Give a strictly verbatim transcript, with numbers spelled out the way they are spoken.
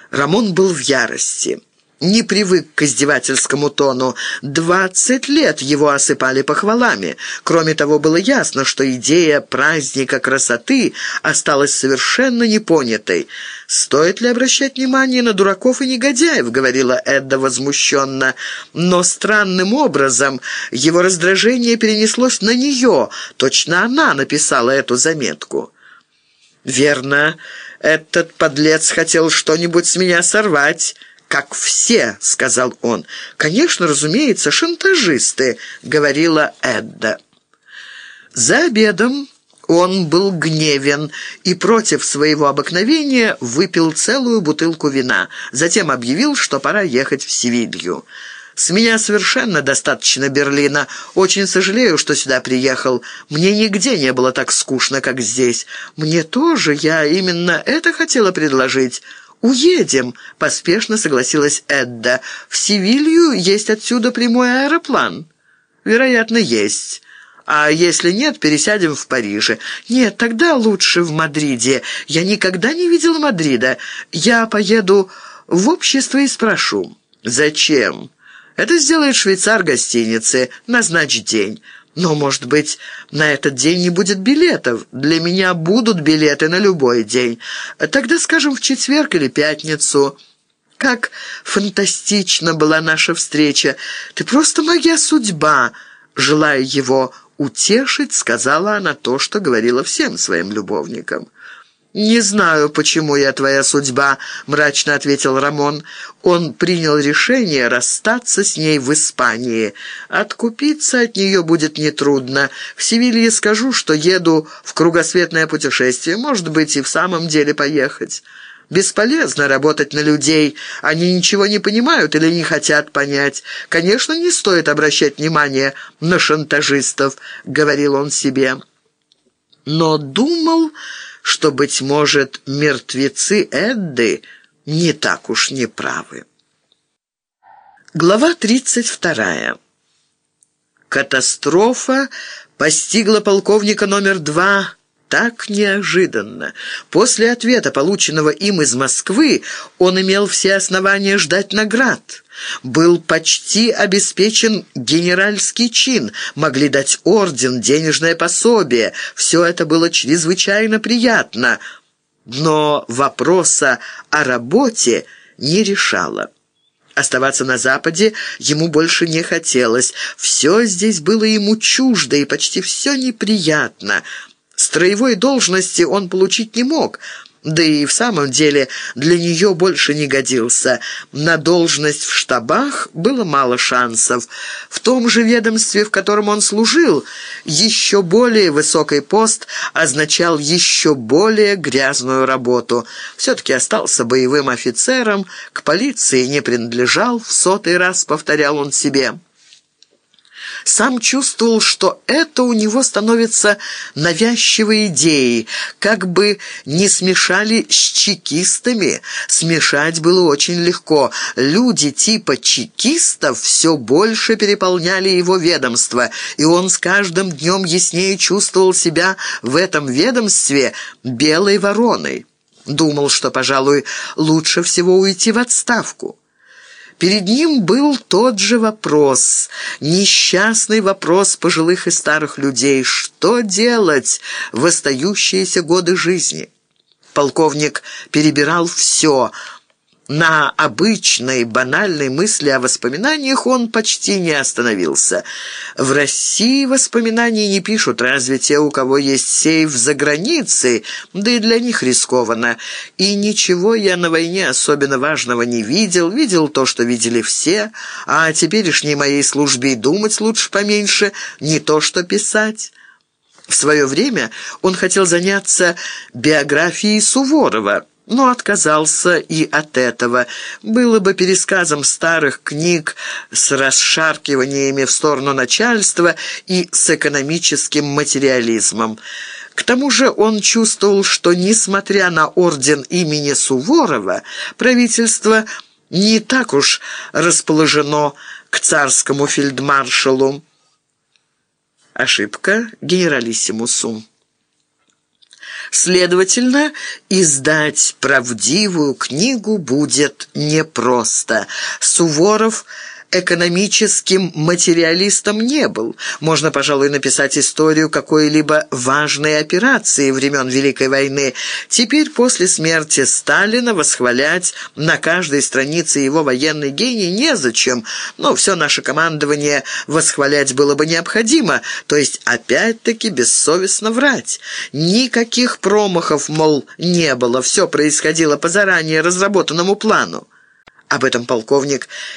Рамон был в ярости. Не привык к издевательскому тону. Двадцать лет его осыпали похвалами. Кроме того, было ясно, что идея праздника красоты осталась совершенно непонятой. «Стоит ли обращать внимание на дураков и негодяев?» — говорила Эдда возмущенно. Но странным образом его раздражение перенеслось на нее. Точно она написала эту заметку. «Верно, этот подлец хотел что-нибудь с меня сорвать». «Как все», — сказал он. «Конечно, разумеется, шантажисты», — говорила Эдда. За обедом он был гневен и против своего обыкновения выпил целую бутылку вина. Затем объявил, что пора ехать в Севилью. «С меня совершенно достаточно Берлина. Очень сожалею, что сюда приехал. Мне нигде не было так скучно, как здесь. Мне тоже, я именно это хотела предложить». «Уедем», — поспешно согласилась Эдда. «В Севилью есть отсюда прямой аэроплан». «Вероятно, есть. А если нет, пересядем в Париже». «Нет, тогда лучше в Мадриде. Я никогда не видела Мадрида. Я поеду в общество и спрошу». «Зачем?» «Это сделает швейцар гостиницы. Назначь день». «Но, может быть, на этот день не будет билетов? Для меня будут билеты на любой день. Тогда, скажем, в четверг или пятницу». «Как фантастична была наша встреча! Ты просто моя судьба!» Желая его утешить, сказала она то, что говорила всем своим любовникам. «Не знаю, почему я твоя судьба», — мрачно ответил Рамон. Он принял решение расстаться с ней в Испании. Откупиться от нее будет нетрудно. В Севилье скажу, что еду в кругосветное путешествие. Может быть, и в самом деле поехать. Бесполезно работать на людей. Они ничего не понимают или не хотят понять. Конечно, не стоит обращать внимание на шантажистов», — говорил он себе. Но думал, что, быть может, мертвецы Эдды не так уж неправы. Глава тридцать вторая. Катастрофа постигла полковника номер два так неожиданно. После ответа, полученного им из Москвы, он имел все основания ждать наград. Был почти обеспечен генеральский чин, могли дать орден, денежное пособие. Все это было чрезвычайно приятно, но вопроса о работе не решало. Оставаться на Западе ему больше не хотелось. Все здесь было ему чуждо и почти все неприятно. Строевой должности он получить не мог, да и в самом деле для нее больше не годился. На должность в штабах было мало шансов. В том же ведомстве, в котором он служил, еще более высокий пост означал еще более грязную работу. Все-таки остался боевым офицером, к полиции не принадлежал, в сотый раз повторял он себе. Сам чувствовал, что это у него становится навязчивой идеей, как бы не смешали с чекистами. Смешать было очень легко. Люди типа чекистов все больше переполняли его ведомство, и он с каждым днем яснее чувствовал себя в этом ведомстве белой вороной. Думал, что, пожалуй, лучше всего уйти в отставку. Перед ним был тот же вопрос, несчастный вопрос пожилых и старых людей. Что делать в остающиеся годы жизни? Полковник перебирал все. На обычной, банальной мысли о воспоминаниях он почти не остановился. В России воспоминаний не пишут, разве те, у кого есть сейф за границей, да и для них рискованно. И ничего я на войне особенно важного не видел, видел то, что видели все, а о теперешней моей службе и думать лучше поменьше, не то что писать. В свое время он хотел заняться биографией Суворова, но отказался и от этого. Было бы пересказом старых книг с расшаркиваниями в сторону начальства и с экономическим материализмом. К тому же он чувствовал, что, несмотря на орден имени Суворова, правительство не так уж расположено к царскому фельдмаршалу. Ошибка генералиссимусу. Следовательно, издать правдивую книгу будет непросто. Суворов экономическим материалистом не был. Можно, пожалуй, написать историю какой-либо важной операции времен Великой войны. Теперь, после смерти Сталина, восхвалять на каждой странице его военный гений незачем, но все наше командование восхвалять было бы необходимо, то есть опять-таки бессовестно врать. Никаких промахов, мол, не было, все происходило по заранее разработанному плану. Об этом полковник